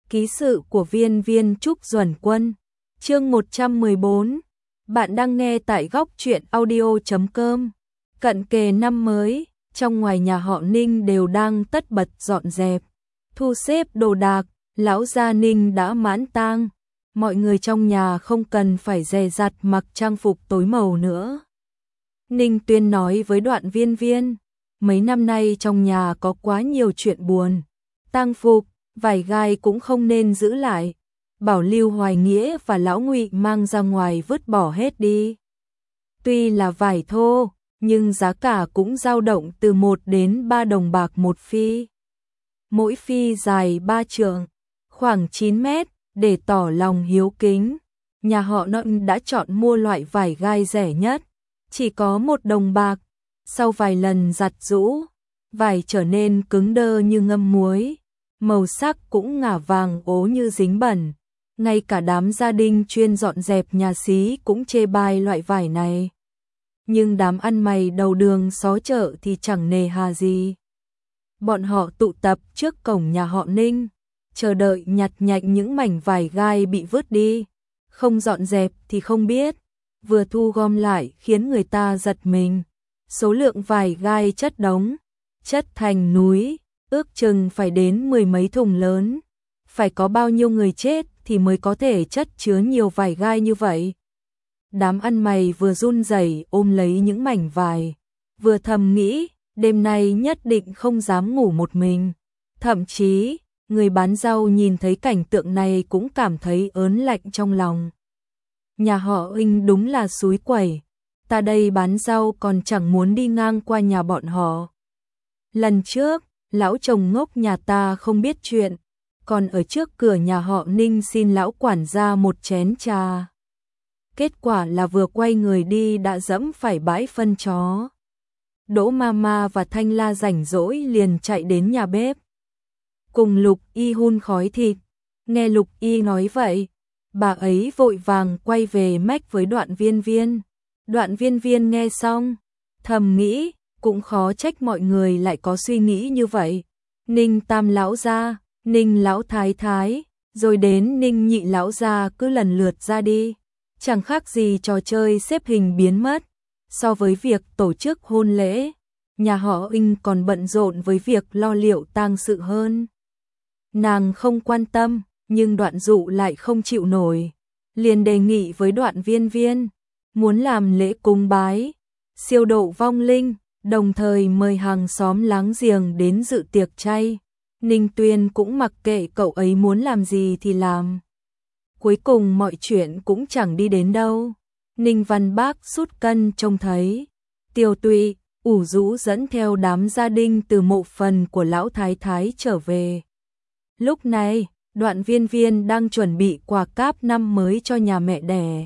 Ký sự của Viên Viên Trúc Duẩn Quân. Chương 114. Bạn đang nghe tại góc truyện audio.com. Cận kề năm mới, trong ngoài nhà họ Ninh đều đang tất bật dọn dẹp, thu xếp đồ đạc. Lão gia Ninh đã mãn tang, mọi người trong nhà không cần phải dè dặt mặc trang phục tối màu nữa. Ninh Tuyên nói với Đoạn Viên Viên, mấy năm nay trong nhà có quá nhiều chuyện buồn, tang phục, vải gai cũng không nên giữ lại, bảo Lưu Hoài Nghĩa và Lão Ngụy mang ra ngoài vứt bỏ hết đi. Tuy là vải thô, nhưng giá cả cũng dao động từ 1 đến 3 đồng bạc một phi. Mỗi phi dài 3 trượng, khoảng 9 mét, để tỏ lòng hiếu kính. Nhà họ Nọn đã chọn mua loại vải gai rẻ nhất, chỉ có 1 đồng bạc. Sau vài lần giặt giũ, vải trở nên cứng đơ như ngâm muối, màu sắc cũng ngả vàng ố như dính bẩn. Ngay cả đám gia đình chuyên dọn dẹp nhà xí cũng chê bai loại vải này. Nhưng đám ăn mày đầu đường xó chợ thì chẳng nề hà gì. Bọn họ tụ tập trước cổng nhà họ Ninh, chờ đợi nhặt nhạnh những mảnh vải gai bị vứt đi. Không dọn dẹp thì không biết, vừa thu gom lại khiến người ta giật mình. Số lượng vải gai chất đống, chất thành núi, ước chừng phải đến 10 mấy thùng lớn. Phải có bao nhiêu người chết thì mới có thể chất chứa nhiều vải gai như vậy. Đám ăn mày vừa run rẩy ôm lấy những mảnh vải, vừa thầm nghĩ, đêm nay nhất định không dám ngủ một mình. Thậm chí, người bán rau nhìn thấy cảnh tượng này cũng cảm thấy ớn lạnh trong lòng. Nhà họ Huynh đúng là xúi quẩy, ta đây bán rau còn chẳng muốn đi ngang qua nhà bọn họ. Lần trước, lão chồng ngốc nhà ta không biết chuyện, còn ở trước cửa nhà họ Ninh xin lão quản gia một chén trà. Kết quả là vừa quay người đi đã dẫm phải bãi phân chó. Đỗ Mama và Thanh La rảnh rỗi liền chạy đến nhà bếp, cùng Lục Y hun khói thịt. Nghe Lục Y nói vậy, bà ấy vội vàng quay về mách với Đoạn Viên Viên. Đoạn Viên Viên nghe xong, thầm nghĩ, cũng khó trách mọi người lại có suy nghĩ như vậy. Ninh Tam lão gia, Ninh lão thái thái, rồi đến Ninh nhị lão gia cứ lần lượt ra đi. Chẳng khác gì trò chơi xếp hình biến mất. So với việc tổ chức hôn lễ, nhà họ Huynh còn bận rộn với việc lo liệu tang sự hơn. Nàng không quan tâm, nhưng Đoạn Dụ lại không chịu nổi, liền đề nghị với Đoạn Viên Viên, muốn làm lễ cúng bái, siêu độ vong linh, đồng thời mời hàng xóm láng giềng đến dự tiệc chay. Ninh Tuyên cũng mặc kệ cậu ấy muốn làm gì thì làm. Cuối cùng mọi chuyện cũng chẳng đi đến đâu. Ninh Văn Bác sút cân trông thấy Tiêu Tụy, ủ rũ dẫn theo đám gia đình từ mộ phần của lão thái thái trở về. Lúc này, Đoạn Viên Viên đang chuẩn bị quà cáp năm mới cho nhà mẹ đẻ.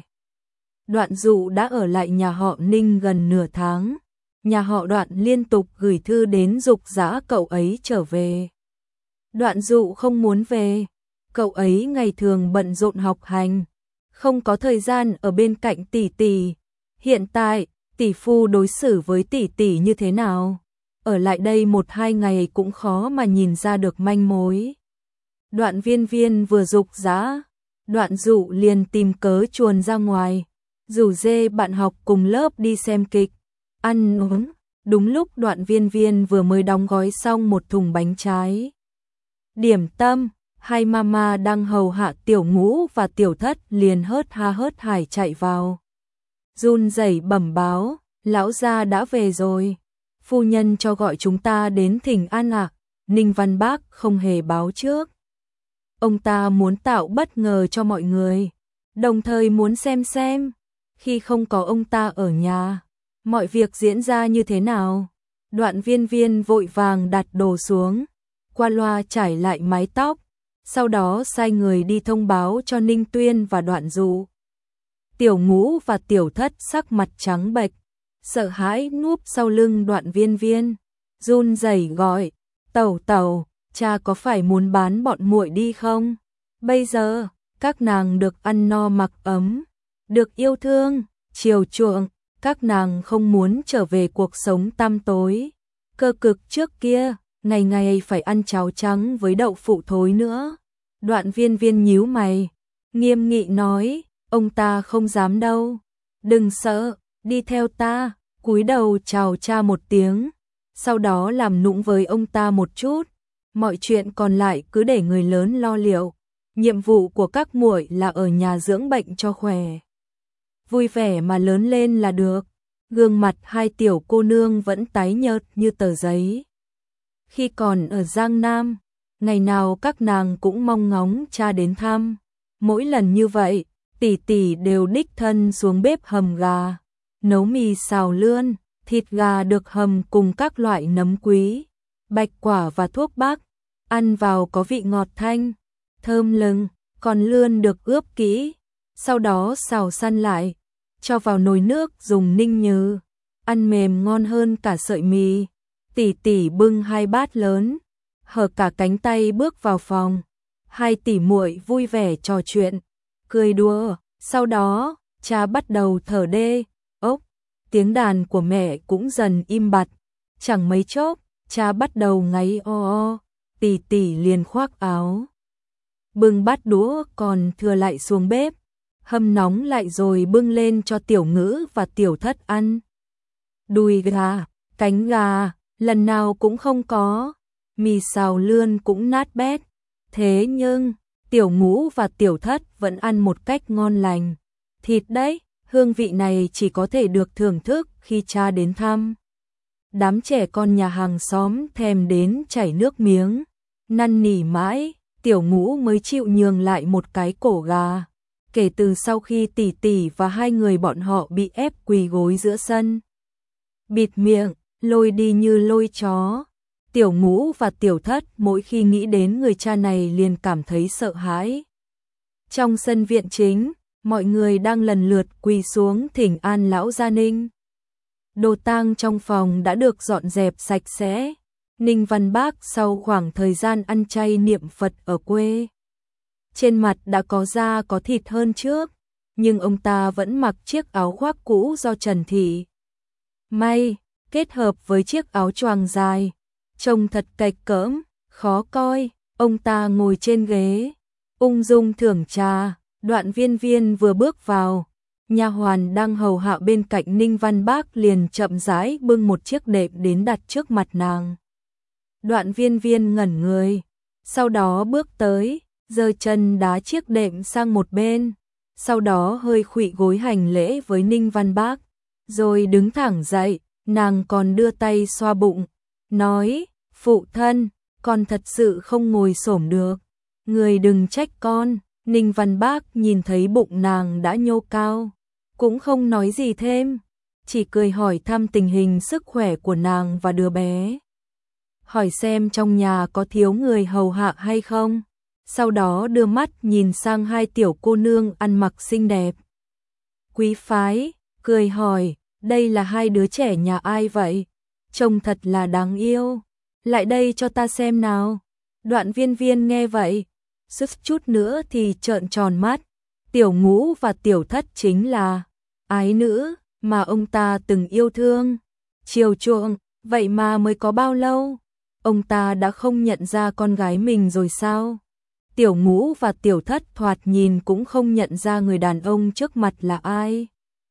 Đoạn Dụ đã ở lại nhà họ Ninh gần nửa tháng. Nhà họ Đoạn liên tục gửi thư đến giục giã cậu ấy trở về. Đoạn Dụ không muốn về, cậu ấy ngày thường bận rộn học hành, không có thời gian ở bên cạnh tỷ tỷ. Hiện tại, tỷ phu đối xử với tỷ tỷ như thế nào? Ở lại đây 1-2 ngày cũng khó mà nhìn ra được manh mối. Đoạn Viên Viên vừa giục giã, Đoạn Dụ liền tìm cớ chuồn ra ngoài, rủ dê bạn học cùng lớp đi xem kịch, ăn uống. Đúng lúc Đoạn Viên Viên vừa mới đóng gói xong một thùng bánh trái điểm tâm, hai mama đang hầu hạ Tiểu Ngũ và Tiểu Thất liền hớt ha hớt hải chạy vào. Run rẩy bẩm báo, lão gia đã về rồi. Phu nhân cho gọi chúng ta đến thỉnh an ạ. Ninh Văn Bác không hề báo trước. Ông ta muốn tạo bất ngờ cho mọi người, đồng thời muốn xem khi không có ông ta ở nhà, mọi việc diễn ra như thế nào. Đoạn Viên Viên vội vàng đặt đồ xuống, qua loa trải lại mái tóc, sau đó sai người đi thông báo cho Ninh Tuyên và Đoạn Dụ. Tiểu Ngũ và Tiểu Thất sắc mặt trắng bệch, sợ hãi núp sau lưng Đoạn Viên Viên, run rẩy gọi, "Tẩu tẩu, cha có phải muốn bán bọn muội đi không? Bây giờ, các nàng được ăn no mặc ấm, được yêu thương, chiều chuộng, các nàng không muốn trở về cuộc sống tăm tối, cơ cực trước kia, ngày ngày phải ăn cháo trắng với đậu phụ thối nữa. Đoạn Viên Viên nhíu mày, nghiêm nghị nói, ông ta không dám đâu. Đừng sợ, đi theo ta, cúi đầu chào cha một tiếng, sau đó làm nũng với ông ta một chút, mọi chuyện còn lại cứ để người lớn lo liệu. Nhiệm vụ của các muội là ở nhà dưỡng bệnh cho khỏe, vui vẻ mà lớn lên là được. Gương mặt hai tiểu cô nương vẫn tái nhợt như tờ giấy. Khi còn ở Giang Nam, ngày nào các nàng cũng mong ngóng cha đến thăm. Mỗi lần như vậy, tỷ tỷ đều đích thân xuống bếp hầm gà, nấu mì xào lươn, thịt gà được hầm cùng các loại nấm quý, bạch quả và thuốc bắc, ăn vào có vị ngọt thanh, thơm lừng, còn lươn được ướp kỹ, sau đó xào săn lại, cho vào nồi nước dùng ninh nhừ, ăn mềm ngon hơn cả sợi mì. Tỷ tỷ bưng 2 bát lớn, hở cả cánh tay bước vào phòng. Hai tỷ muội vui vẻ trò chuyện, cười đùa, sau đó, cha bắt đầu thở đê, ốc, tiếng đàn của mẹ cũng dần im bặt, chẳng mấy chốc, cha bắt đầu ngáy o o, tỷ tỷ liền khoác áo, bưng bát đũa còn thừa lại xuống bếp, hâm nóng lại rồi bưng lên cho Tiểu Ngữ và Tiểu Thất ăn. Đùi gà, cánh gà, lần nào cũng không có, mì xào lươn cũng nát bét, thế nhưng Tiểu Ngũ và Tiểu Thất vẫn ăn một cách ngon lành. Thịt đấy, hương vị này chỉ có thể được thưởng thức khi cha đến thăm. Đám trẻ con nhà hàng xóm thèm đến chảy nước miếng, năn nỉ mãi, Tiểu Ngũ mới chịu nhường lại một cái cổ gà. Kể từ sau khi tỷ tỷ và hai người bọn họ bị ép quỳ gối giữa sân, bịt miệng, lôi đi như lôi chó. Tiểu Ngũ và Tiểu Thất mỗi khi nghĩ đến người cha này liền cảm thấy sợ hãi. Trong sân viện chính, mọi người đang lần lượt quỳ xuống thỉnh an lão gia Ninh. Đồ tang trong phòng đã được dọn dẹp sạch sẽ. Ninh Văn Bác sau khoảng thời gian ăn chay niệm Phật ở quê, trên mặt đã có da có thịt hơn trước, nhưng ông ta vẫn mặc chiếc áo khoác cũ do Trần Thị may, kết hợp với chiếc áo choàng dài, trông thật cạch cỡm, khó coi. Ông ta ngồi trên ghế, ung dung thưởng trà. Đoạn Viên Viên vừa bước vào, nha hoàn đang hầu hạ bên cạnh Ninh Văn Bác liền chậm rãi bưng một chiếc đệm đến đặt trước mặt nàng. Đoạn Viên Viên ngẩn người, sau đó bước tới, giơ chân đá chiếc đệm sang một bên, sau đó hơi khuỵu gối hành lễ với Ninh Văn Bác, rồi đứng thẳng dậy, nàng còn đưa tay xoa bụng, nói, phụ thân, con thật sự không ngồi xổm được, người đừng trách con. Ninh Văn Bác nhìn thấy bụng nàng đã nhô cao, cũng không nói gì thêm, chỉ cười hỏi thăm tình hình sức khỏe của nàng và đứa bé, hỏi xem trong nhà có thiếu người hầu hạ hay không, sau đó đưa mắt nhìn sang hai tiểu cô nương ăn mặc xinh đẹp, quý phái, cười hỏi, đây là hai đứa trẻ nhà ai vậy? Trông thật là đáng yêu, lại đây cho ta xem nào. Đoạn Viên Viên nghe vậy, suýt chút nữa thì trợn tròn mắt. Tiểu Ngũ và Tiểu Thất chính là ái nữ mà ông ta từng yêu thương, chiều chuộng, vậy mà mới có bao lâu, ông ta đã không nhận ra con gái mình rồi sao? Tiểu Ngũ và Tiểu Thất thoạt nhìn cũng không nhận ra người đàn ông trước mặt là ai.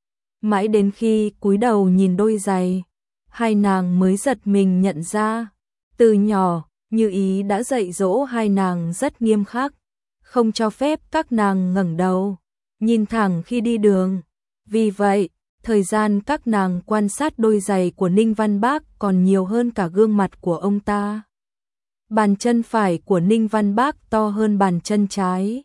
Mãi đến khi cúi đầu nhìn đôi giày, hai nàng mới giật mình nhận ra. Từ nhỏ, Như Ý đã dạy dỗ hai nàng rất nghiêm khắc, không cho phép các nàng ngẩng đầu, nhìn thẳng khi đi đường. Vì vậy, thời gian các nàng quan sát đôi giày của Ninh Văn Bác còn nhiều hơn cả gương mặt của ông ta. Bàn chân phải của Ninh Văn Bác to hơn bàn chân trái.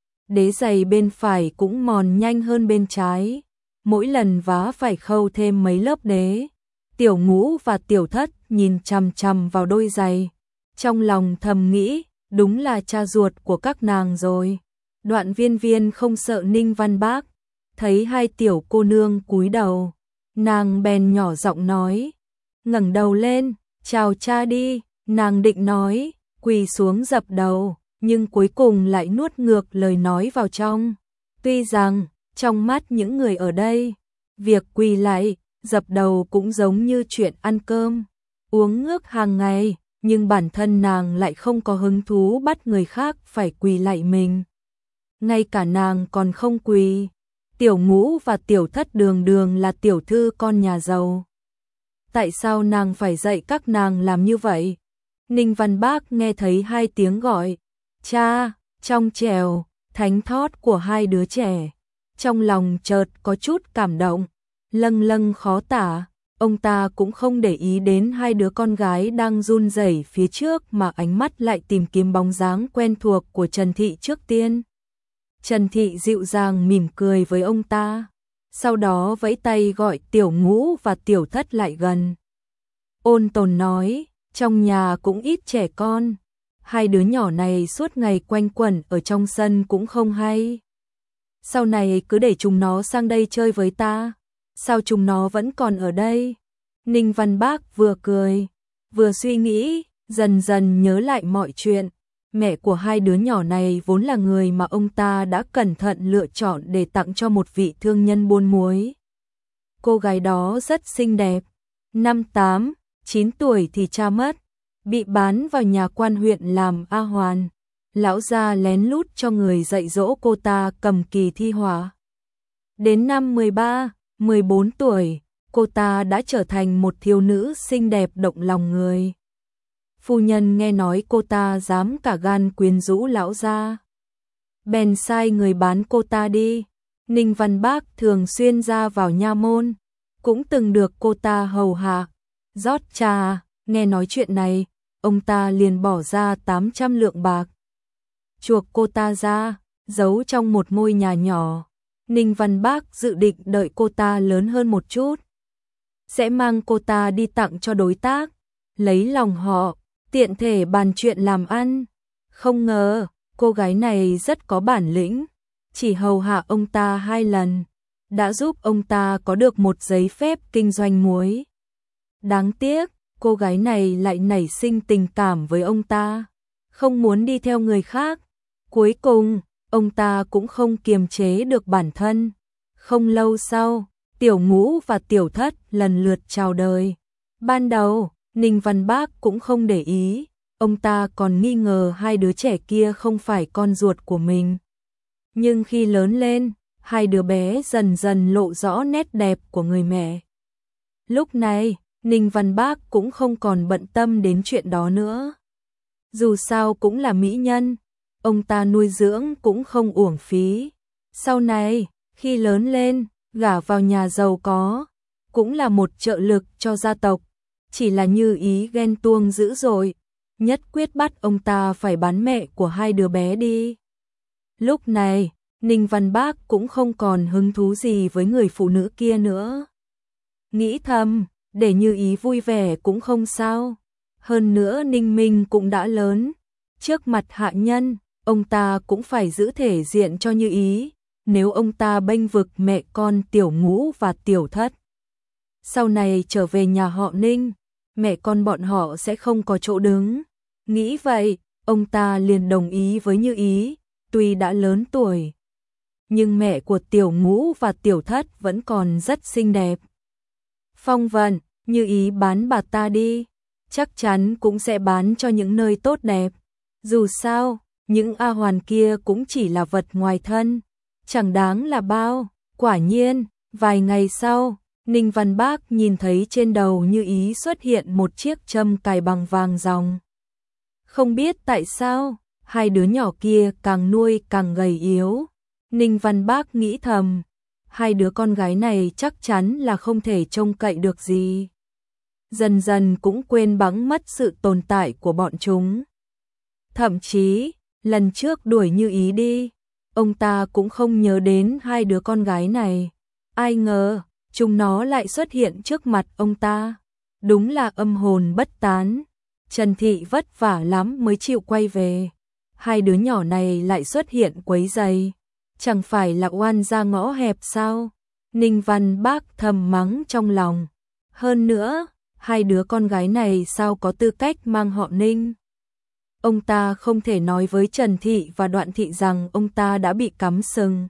Đế giày bên phải cũng mòn nhanh hơn bên trái. Mỗi lần vá phải khâu thêm mấy lớp đế. Tiểu Ngũ và Tiểu Thất nhìn chằm chằm vào đôi giày, trong lòng thầm nghĩ, đúng là cha ruột của các nàng rồi. Đoạn Viên Viên không sợ Ninh Văn Bác, thấy hai tiểu cô nương cúi đầu, nàng bèn nhỏ giọng nói, ngẩng đầu lên, chào cha đi. Nàng định nói, quỳ xuống dập đầu, nhưng cuối cùng lại nuốt ngược lời nói vào trong. Tuy rằng, trong mắt những người ở đây, việc quỳ lại, dập đầu cũng giống như chuyện ăn cơm, uống nước hàng ngày, nhưng bản thân nàng lại không có hứng thú bắt người khác phải quỳ lạy mình. Ngay cả nàng còn không quỳ. Tiểu Ngũ và Tiểu Thất đường đường là tiểu thư con nhà giàu. Tại sao nàng phải dạy các nàng làm như vậy? Ninh Văn Bác nghe thấy hai tiếng gọi cha, trong trẻo, thánh thót của hai đứa trẻ. Trong lòng chợt có chút cảm động, lâng lâng khó tả. Ông ta cũng không để ý đến hai đứa con gái đang run rẩy phía trước mà ánh mắt lại tìm kiếm bóng dáng quen thuộc của Trần Thị trước tiên. Trần Thị dịu dàng mỉm cười với ông ta, sau đó vẫy tay gọi Tiểu Ngũ và Tiểu Thất lại gần. Ôn tồn nói, trong nhà cũng ít trẻ con, hai đứa nhỏ này suốt ngày quanh quẩn ở trong sân cũng không hay. Sau này cứ để chúng nó sang đây chơi với ta, sao chúng nó vẫn còn ở đây? Ninh Văn Bác vừa cười, vừa suy nghĩ, dần dần nhớ lại mọi chuyện. Mẹ của hai đứa nhỏ này vốn là người mà ông ta đã cẩn thận lựa chọn để tặng cho một vị thương nhân buôn muối. Cô gái đó rất xinh đẹp, năm 8, 9 tuổi thì cha mất, bị bán vào nhà quan huyện làm A hoàn. Lão gia lén lút cho người dạy dỗ cô ta cầm kỳ thi họa. Đến năm 13, 14 tuổi, cô ta đã trở thành một thiếu nữ xinh đẹp động lòng người. Phu nhân nghe nói cô ta dám cả gan quyến rũ lão gia, bèn sai người bán cô ta đi. Ninh Văn Bác thường xuyên ra vào nha môn, cũng từng được cô ta hầu hạ, rót trà. Nghe nói chuyện này, ông ta liền bỏ ra 800 lượng bạc, chuộc cô ta ra, giấu trong một ngôi nhà nhỏ. Ninh Văn Bác dự định đợi cô ta lớn hơn một chút, sẽ mang cô ta đi tặng cho đối tác, lấy lòng họ, tiện thể bàn chuyện làm ăn. Không ngờ, cô gái này rất có bản lĩnh, chỉ hầu hạ ông ta 2 lần, đã giúp ông ta có được một giấy phép kinh doanh muối. Đáng tiếc, cô gái này lại nảy sinh tình cảm với ông ta, không muốn đi theo người khác. Cuối cùng, ông ta cũng không kiềm chế được bản thân. Không lâu sau, Tiểu Ngũ và Tiểu Thất lần lượt chào đời. Ban đầu, Ninh Văn Bác cũng không để ý, ông ta còn nghi ngờ hai đứa trẻ kia không phải con ruột của mình. Nhưng khi lớn lên, hai đứa bé dần dần lộ rõ nét đẹp của người mẹ. Lúc này, Ninh Văn Bác cũng không còn bận tâm đến chuyện đó nữa. Dù sao cũng là mỹ nhân, ông ta nuôi dưỡng cũng không uổng phí. Sau này, khi lớn lên, gả vào nhà giàu có, cũng là một trợ lực cho gia tộc. Chỉ là Như Ý ghen tuông dữ dội, nhất quyết bắt ông ta phải bán mẹ của hai đứa bé đi. Lúc này, Ninh Văn Bác cũng không còn hứng thú gì với người phụ nữ kia nữa. Nghĩ thầm, để Như Ý vui vẻ cũng không sao. Hơn nữa Ninh Minh cũng đã lớn, trước mặt hạ nhân, ông ta cũng phải giữ thể diện cho Như Ý. Nếu ông ta bênh vực mẹ con Tiểu Ngũ và Tiểu Thất, sau này trở về nhà họ Ninh, mẹ con bọn họ sẽ không có chỗ đứng. Nghĩ vậy, ông ta liền đồng ý với Như Ý. Tuy đã lớn tuổi, nhưng mẹ của Tiểu Ngũ và Tiểu Thất vẫn còn rất xinh đẹp. Phong vận, Như Ý bán bà ta đi, chắc chắn cũng sẽ bán cho những nơi tốt đẹp. Dù sao, những A hoàn kia cũng chỉ là vật ngoài thân, chẳng đáng là bao. Quả nhiên, vài ngày sau, Ninh Văn Bác nhìn thấy trên đầu Như Ý xuất hiện một chiếc châm cài bằng vàng ròng. Không biết tại sao, hai đứa nhỏ kia càng nuôi càng gầy yếu. Ninh Văn Bác nghĩ thầm, hai đứa con gái này chắc chắn là không thể trông cậy được gì. Dần dần cũng quên bẵng mất sự tồn tại của bọn chúng. Thậm chí, lần trước đuổi Như Ý đi, ông ta cũng không nhớ đến hai đứa con gái này. Ai ngờ, chúng nó lại xuất hiện trước mặt ông ta. Đúng là âm hồn bất tán. Trần Thị vất vả lắm mới chịu quay về. Hai đứa nhỏ này lại xuất hiện quấy rầy. Chẳng phải là oan ra ngõ hẹp sao? Ninh Văn Bác thầm mắng trong lòng. Hơn nữa, hai đứa con gái này sao có tư cách mang họ Ninh? Ông ta không thể nói với Trần Thị và Đoạn Thị rằng ông ta đã bị cắm sừng.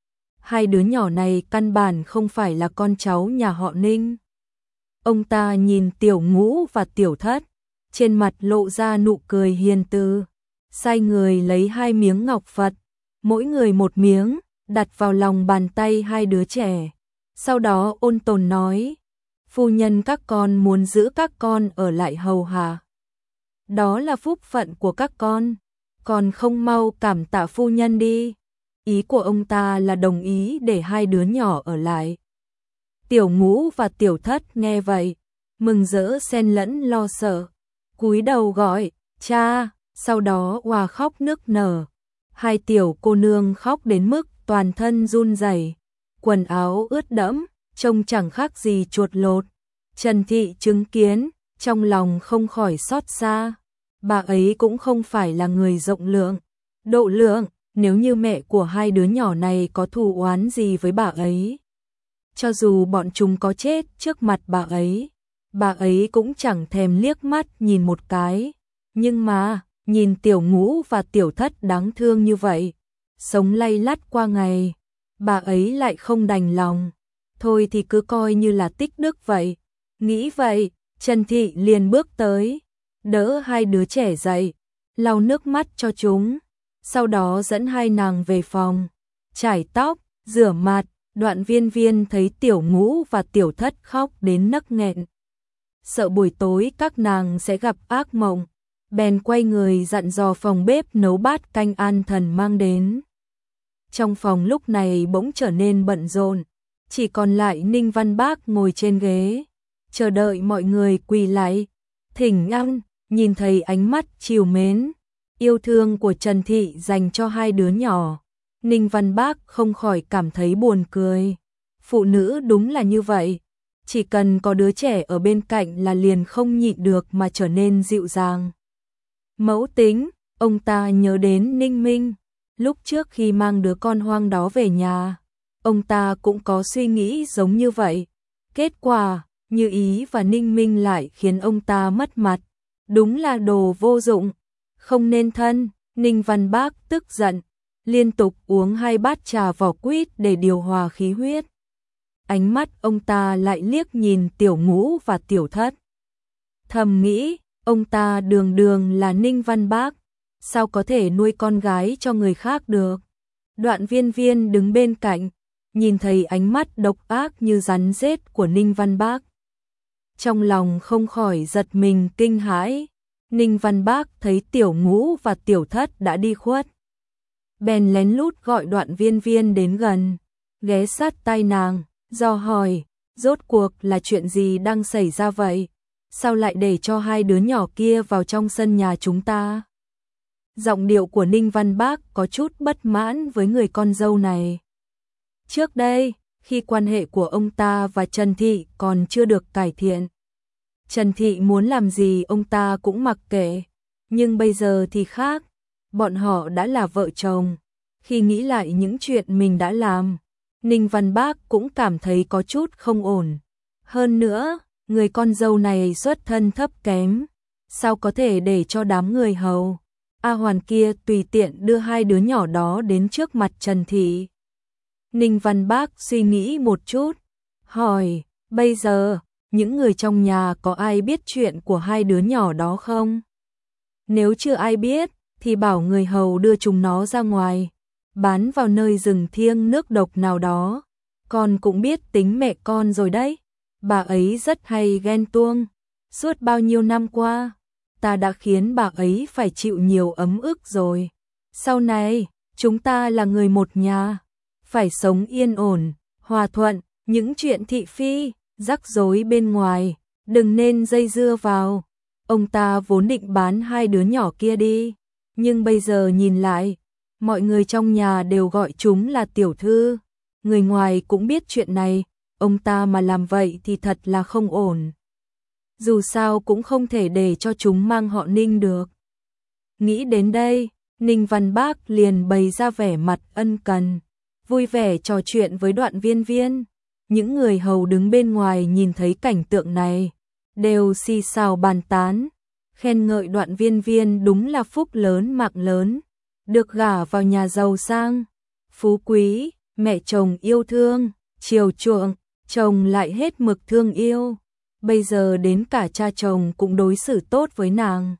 Hai đứa nhỏ này căn bản không phải là con cháu nhà họ Ninh. Ông ta nhìn Tiểu Ngũ và Tiểu Thất, trên mặt lộ ra nụ cười hiền từ, sai người lấy 2 miếng ngọc Phật, mỗi người 1 miếng, đặt vào lòng bàn tay hai đứa trẻ. Sau đó ôn tồn nói, phu nhân các con muốn giữ các con ở lại hầu hạ. Đó là phúc phận của các con không mau cảm tạ phu nhân đi. Ý của ông ta là đồng ý để hai đứa nhỏ ở lại. Tiểu Ngũ và Tiểu Thất nghe vậy, mừng rỡ xen lẫn lo sợ, cúi đầu gọi, cha, sau đó òa khóc nức nở. Hai tiểu cô nương khóc đến mức toàn thân run rẩy, quần áo ướt đẫm, trông chẳng khác gì chuột lột. Trần Thị chứng kiến, trong lòng không khỏi xót xa. Bà ấy cũng không phải là người rộng lượng, độ lượng, nếu như mẹ của hai đứa nhỏ này có thù oán gì với bà ấy. Cho dù bọn chúng có chết trước mặt bà ấy cũng chẳng thèm liếc mắt nhìn một cái. Nhưng mà, nhìn Tiểu Ngũ và Tiểu Thất đáng thương như vậy, sống lay lắt qua ngày, bà ấy lại không đành lòng. Thôi thì cứ coi như là tích đức vậy. Nghĩ vậy, Trần Thị liền bước tới, đỡ hai đứa trẻ dậy, lau nước mắt cho chúng, sau đó dẫn hai nàng về phòng, chải tóc, rửa mặt. Đoạn Viên Viên thấy Tiểu Ngũ và Tiểu Thất khóc đến nấc nghẹn, sợ buổi tối các nàng sẽ gặp ác mộng, bèn quay người dặn dò phòng bếp nấu bát canh an thần mang đến. Trong phòng lúc này bỗng trở nên bận rộn, chỉ còn lại Ninh Văn Bác ngồi trên ghế, chờ đợi mọi người quỳ lại, thỉnh ăn. Nhìn thấy ánh mắt trìu mến, yêu thương của Trần Thị dành cho hai đứa nhỏ, Ninh Văn Bác không khỏi cảm thấy buồn cười. Phụ nữ đúng là như vậy, chỉ cần có đứa trẻ ở bên cạnh là liền không nhịn được mà trở nên dịu dàng. Mẫu tính, ông ta nhớ đến Ninh Minh, lúc trước khi mang đứa con hoang đó về nhà, ông ta cũng có suy nghĩ giống như vậy. Kết quả, Như Ý và Ninh Minh lại khiến ông ta mất mặt. Đúng là đồ vô dụng, không nên thân. Ninh Văn Bác tức giận, liên tục uống 2 bát trà vỏ quýt để điều hòa khí huyết. Ánh mắt ông ta lại liếc nhìn Tiểu Ngũ và Tiểu Thất. Thầm nghĩ, ông ta đường đường là Ninh Văn Bác, sao có thể nuôi con gái cho người khác được. Đoạn Viên Viên đứng bên cạnh, nhìn thấy ánh mắt độc ác như rắn rết của Ninh Văn Bác. Trong lòng không khỏi giật mình kinh hãi. Ninh Văn Bác thấy Tiểu Ngũ và Tiểu Thất đã đi khuất, bèn lén lút gọi Đoạn Viên Viên đến gần, ghé sát tai nàng, dò hỏi, rốt cuộc là chuyện gì đang xảy ra vậy? Sao lại để cho hai đứa nhỏ kia vào trong sân nhà chúng ta? Giọng điệu của Ninh Văn Bác có chút bất mãn với người con dâu này. Trước đây, khi quan hệ của ông ta và Trần Thị còn chưa được cải thiện, Trần Thị muốn làm gì ông ta cũng mặc kệ, nhưng bây giờ thì khác, bọn họ đã là vợ chồng. Khi nghĩ lại những chuyện mình đã làm, Ninh Văn Bác cũng cảm thấy có chút không ổn. Hơn nữa, người con dâu này xuất thân thấp kém, sao có thể để cho đám người hầu A Hoàn kia tùy tiện đưa hai đứa nhỏ đó đến trước mặt Trần Thị. Ninh Văn Bác suy nghĩ một chút, hỏi, bây giờ, những người trong nhà có ai biết chuyện của hai đứa nhỏ đó không? Nếu chưa ai biết, thì bảo người hầu đưa chúng nó ra ngoài, bán vào nơi rừng thiêng nước độc nào đó. Con cũng biết tính mẹ con rồi đấy, bà ấy rất hay ghen tuông. Suốt bao nhiêu năm qua, ta đã khiến bà ấy phải chịu nhiều ấm ức rồi. Sau này, chúng ta là người một nhà, phải sống yên ổn, hòa thuận, những chuyện thị phi, rắc rối bên ngoài, đừng nên dây dưa vào. Ông ta vốn định bán hai đứa nhỏ kia đi, nhưng bây giờ nhìn lại, mọi người trong nhà đều gọi chúng là tiểu thư. Người ngoài cũng biết chuyện này, ông ta mà làm vậy thì thật là không ổn. Dù sao cũng không thể để cho chúng mang họ Ninh được. Nghĩ đến đây, Ninh Văn Bác liền bày ra vẻ mặt ân cần, vui vẻ trò chuyện với Đoạn Viên Viên. Những người hầu đứng bên ngoài nhìn thấy cảnh tượng này, đều xì xào bàn tán, khen ngợi Đoạn Viên Viên đúng là phúc lớn mạng lớn, được gả vào nhà giàu sang, phú quý, mẹ chồng yêu thương, chiều chuộng, chồng lại hết mực thương yêu. bây giờ đến cả cha chồng cũng đối xử tốt với nàng.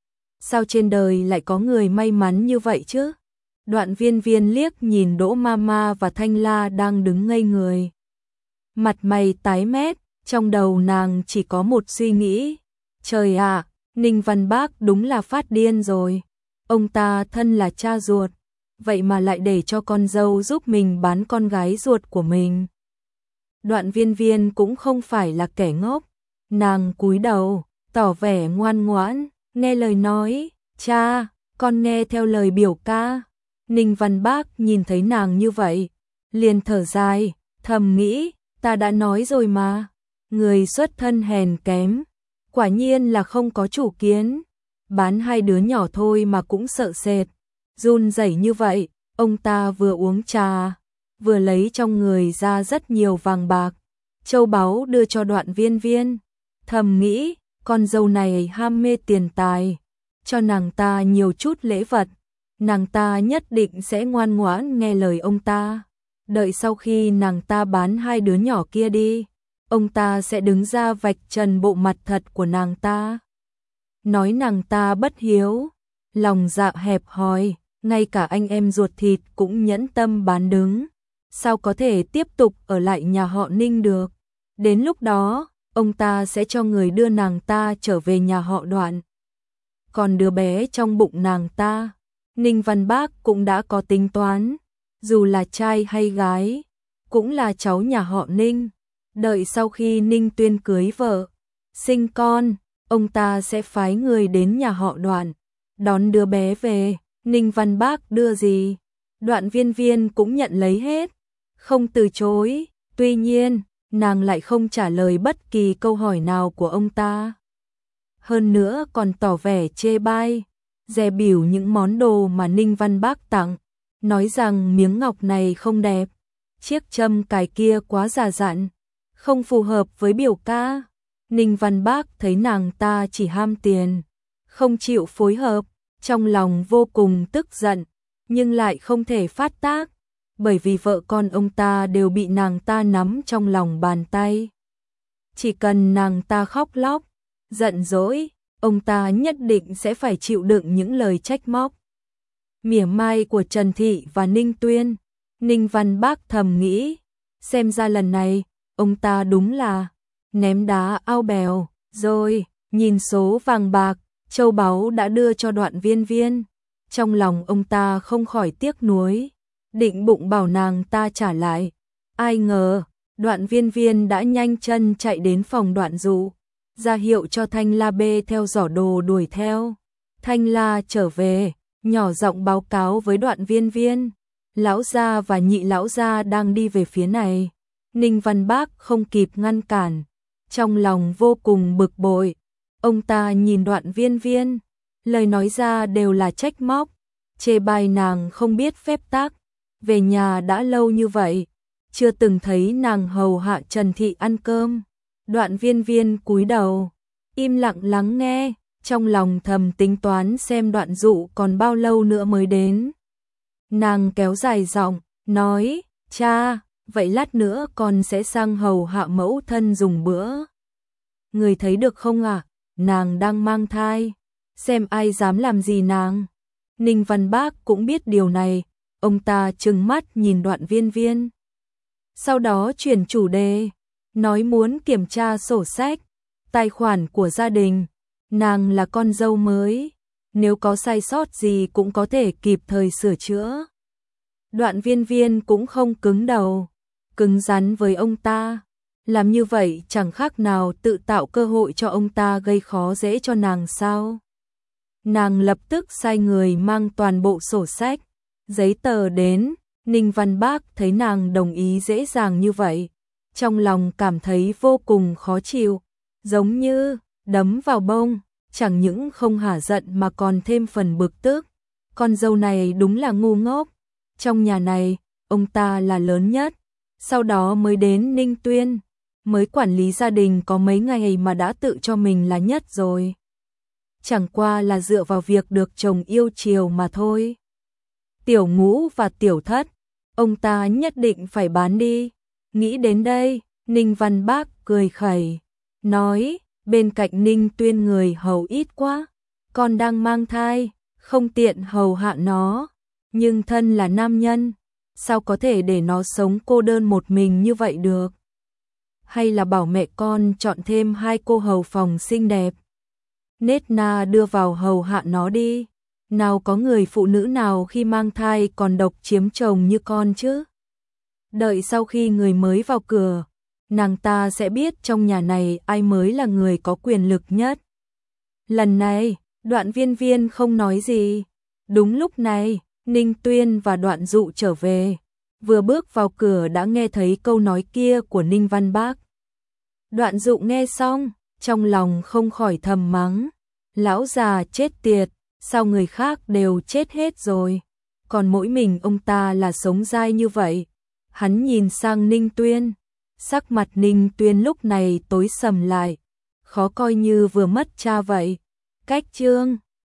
Sao trên đời lại có người may mắn như vậy chứ? Đoạn Viên Viên liếc nhìn Đỗ Mama và Thanh La đang đứng ngây người. Mặt mày tái mét, trong đầu nàng chỉ có một suy nghĩ. Trời ạ, Ninh Văn Bác đúng là phát điên rồi. Ông ta thân là cha ruột, vậy mà lại để cho con dâu giúp mình bán con gái ruột của mình. Đoạn Viên Viên cũng không phải là kẻ ngốc. Nàng cúi đầu, tỏ vẻ ngoan ngoãn, nghe lời nói. Cha, con nghe theo lời biểu ca. Ninh Văn Bác nhìn thấy nàng như vậy, liền thở dài, thầm nghĩ, ta đã nói rồi mà. Người xuất thân hèn kém, quả nhiên là không có chủ kiến. Bán hai đứa nhỏ thôi mà cũng sợ sệt, run rẩy như vậy. Ông ta vừa uống trà, vừa lấy trong người ra rất nhiều vàng bạc, châu báu đưa cho Đoạn Viên Viên. Thầm nghĩ, con dâu này ham mê tiền tài, cho nàng ta nhiều chút lễ vật, nàng ta nhất định sẽ ngoan ngoãn nghe lời ông ta. Đợi sau khi nàng ta bán hai đứa nhỏ kia đi, ông ta sẽ đứng ra vạch trần bộ mặt thật của nàng ta. Nói nàng ta bất hiếu, lòng dạ hẹp hòi, ngay cả anh em ruột thịt cũng nhẫn tâm bán đứng. Sao có thể tiếp tục ở lại nhà họ Ninh được? Đến lúc đó, ông ta sẽ cho người đưa nàng ta trở về nhà họ Đoạn. Còn đứa bé trong bụng nàng ta, Ninh Văn Bác cũng đã có tính toán. Dù là trai hay gái, cũng là cháu nhà họ Ninh. Đợi sau khi Ninh Tuyên cưới vợ, sinh con, ông ta sẽ phái người đến nhà họ Đoạn, đón đứa bé về. Ninh Văn Bác đưa gì, Đoạn Viên Viên cũng nhận lấy hết, không từ chối. Tuy nhiên, nàng lại không trả lời bất kỳ câu hỏi nào của ông ta. Hơn nữa còn tỏ vẻ chê bai, dè bỉu những món đồ mà Ninh Văn Bác tặng, nói rằng miếng ngọc này không đẹp, chiếc châm cài kia quá già dặn, không phù hợp với biểu ca. Ninh Văn Bác thấy nàng ta chỉ ham tiền, không chịu phối hợp, trong lòng vô cùng tức giận, nhưng lại không thể phát tác, bởi vì vợ con ông ta đều bị nàng ta nắm trong lòng bàn tay. Chỉ cần nàng ta khóc lóc, giận dỗi, ông ta nhất định sẽ phải chịu đựng những lời trách móc, mỉa mai của Trần Thị và Ninh Tuyên. Ninh Văn Bác thầm nghĩ, xem ra lần này, ông ta đúng là ném đá ao bèo rồi. Nhìn số vàng bạc, châu báu đã đưa cho Đoạn Viên Viên, trong lòng ông ta không khỏi tiếc nuối, định bụng bảo nàng ta trả lại. Ai ngờ, Đoạn Viên Viên đã nhanh chân chạy đến phòng Đoạn Dụ, ra hiệu cho Thanh La bê theo giỏ đồ đuổi theo. Thanh La trở về, nhỏ giọng báo cáo với Đoạn Viên Viên, lão gia và nhị lão gia đang đi về phía này. Ninh Văn Bác không kịp ngăn cản, trong lòng vô cùng bực bội. Ông ta nhìn Đoạn Viên Viên, lời nói ra đều là trách móc, chê bai nàng không biết phép tắc. Về nhà đã lâu như vậy, chưa từng thấy nàng hầu hạ Trần Thị ăn cơm. Đoạn Viên Viên cúi đầu, im lặng lắng nghe, trong lòng thầm tính toán xem Đoạn Dụ còn bao lâu nữa mới đến. Nàng kéo dài giọng, nói, cha, vậy lát nữa con sẽ sang hầu hạ mẫu thân dùng bữa. Người thấy được không ạ? Nàng đang mang thai, xem ai dám làm gì nàng. Ninh Văn Bác cũng biết điều này, ông ta trừng mắt nhìn Đoạn Viên Viên. Sau đó chuyển chủ đề, nói muốn kiểm tra sổ sách, tài khoản của gia đình. Nàng là con dâu mới, nếu có sai sót gì cũng có thể kịp thời sửa chữa. Đoạn Viên Viên cũng không cứng đầu, cứng rắn với ông ta. Làm như vậy chẳng khác nào tự tạo cơ hội cho ông ta gây khó dễ cho nàng sao. Nàng lập tức sai người mang toàn bộ sổ sách, giấy tờ đến. Ninh Văn Bác thấy nàng đồng ý dễ dàng như vậy, trong lòng cảm thấy vô cùng khó chịu, giống như đấm vào bông, chẳng những không hả giận mà còn thêm phần bực tức. Con dâu này đúng là ngu ngốc, trong nhà này, ông ta là lớn nhất, sau đó mới đến Ninh Tuyên, mới quản lý gia đình có mấy ngày mà đã tự cho mình là nhất rồi. Chẳng qua là dựa vào việc được chồng yêu chiều mà thôi. Tiểu Ngũ và Tiểu Thất, ông ta nhất định phải bán đi. Nghĩ đến đây, Ninh Văn Bác cười khẩy, nói, bên cạnh Ninh Tuyên người hầu ít quá, con đang mang thai, không tiện hầu hạ nó, nhưng thân là nam nhân, sao có thể để nó sống cô đơn một mình như vậy được? Hay là bảo mẹ con chọn thêm 2 cô hầu phòng xinh đẹp, nết na đưa vào hầu hạ nó đi. Nào có người phụ nữ nào khi mang thai còn độc chiếm chồng như con chứ? Đợi sau khi người mới vào cửa, nàng ta sẽ biết trong nhà này ai mới là người có quyền lực nhất. Lần này, Đoạn Viên Viên không nói gì. Đúng lúc này, Ninh Tuyên và Đoạn Dụ trở về. Vừa bước vào cửa đã nghe thấy câu nói kia của Ninh Văn Bác. Đoạn Dụ nghe xong, trong lòng không khỏi thầm mắng. Lão già chết tiệt, sao người khác đều chết hết rồi, còn mỗi mình ông ta là sống dai như vậy. Hắn nhìn sang Ninh Tuyên, sắc mặt Ninh Tuyên lúc này tối sầm lại, khó coi như vừa mất cha vậy. Cách chương